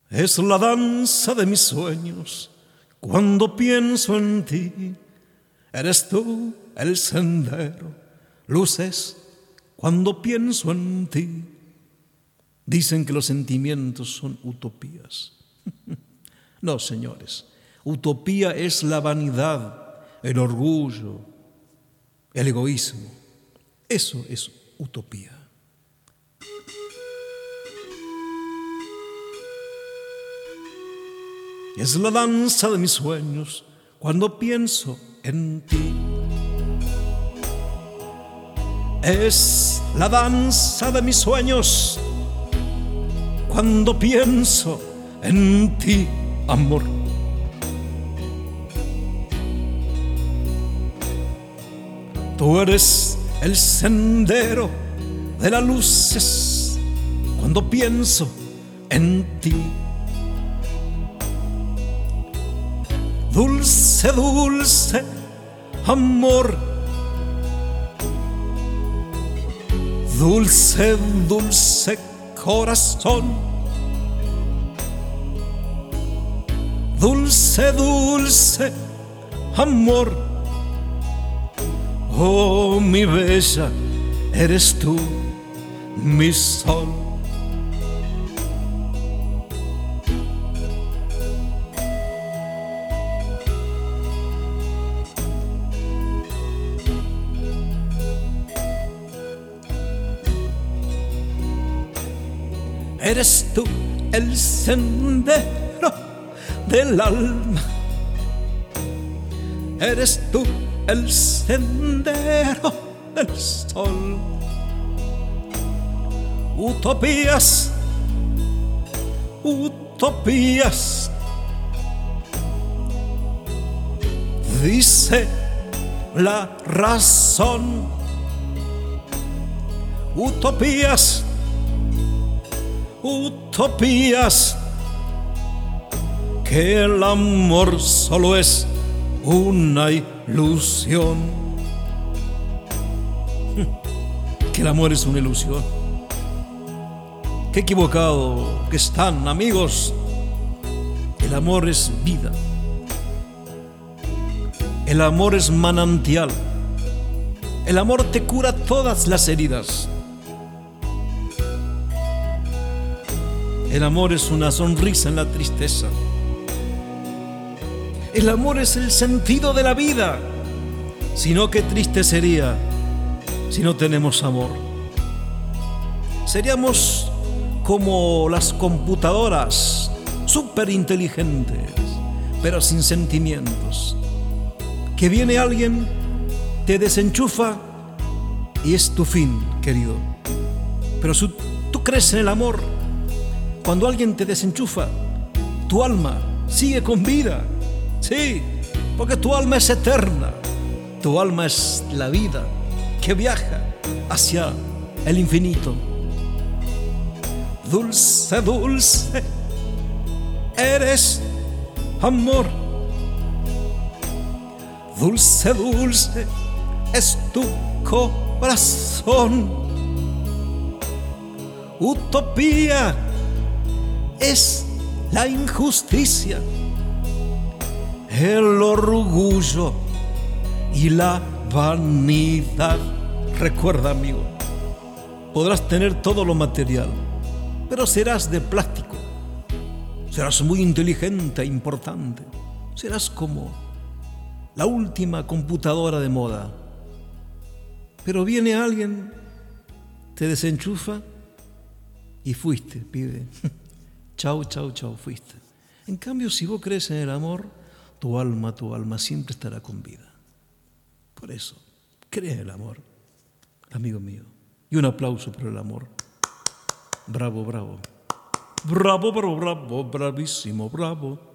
Es la danza de mis sueños cuando pienso en ti. Eres tú el sendero, luces cuando pienso en ti. Dicen que los sentimientos son utopías. No, señores, utopía es la vanidad, el orgullo, el egoísmo. Eso es utopía. Es la danza de mis sueños cuando pienso en ti. Es la danza de mis sueños cuando pienso en ti, amor. Tú eres el sendero de las luces cuando pienso en ti. Dulce, dulce amor, dulce, dulce corazón, dulce, dulce amor. Oh, mi bella, eres tú, mi sol. Eres tú el sendero del alma. Eres tú el sendero del sol. Utopías, utopías, dice la razón. Utopías, utopías, que el amor solo es una ilusión. Que el amor es una ilusión. Qué equivocado que están, amigos. El amor es vida. El amor es manantial. El amor te cura todas las heridas. El amor es una sonrisa en la tristeza. El amor es el sentido de la vida. Si no, qué triste sería si no tenemos amor. Seríamos como las computadoras, súper inteligentes, pero sin sentimientos. Que viene alguien, te desenchufa y es tu fin, querido. Pero si tú crees en el amor, cuando alguien te desenchufa, tu alma sigue con vida. Sí, porque tu alma es eterna. Tu alma es la vida que viaja hacia el infinito. Dulce, dulce, eres amor. Dulce, dulce, es tu corazón. Utopía es la injusticia, el orgullo y la vanidad. Recuerda, amigo, podrás tener todo lo material, pero serás de plástico. Serás muy inteligente e importante. Serás como la última computadora de moda. Pero viene alguien, te desenchufa y fuiste, pibe. Chau, chau, chau, fuiste. En cambio, si vos crees en el amor, tu alma siempre estará con vida. Por eso, cree en el amor, amigo mío. Y un aplauso por el amor. Bravo, bravo. Bravo, bravo, bravo, bravísimo, bravo.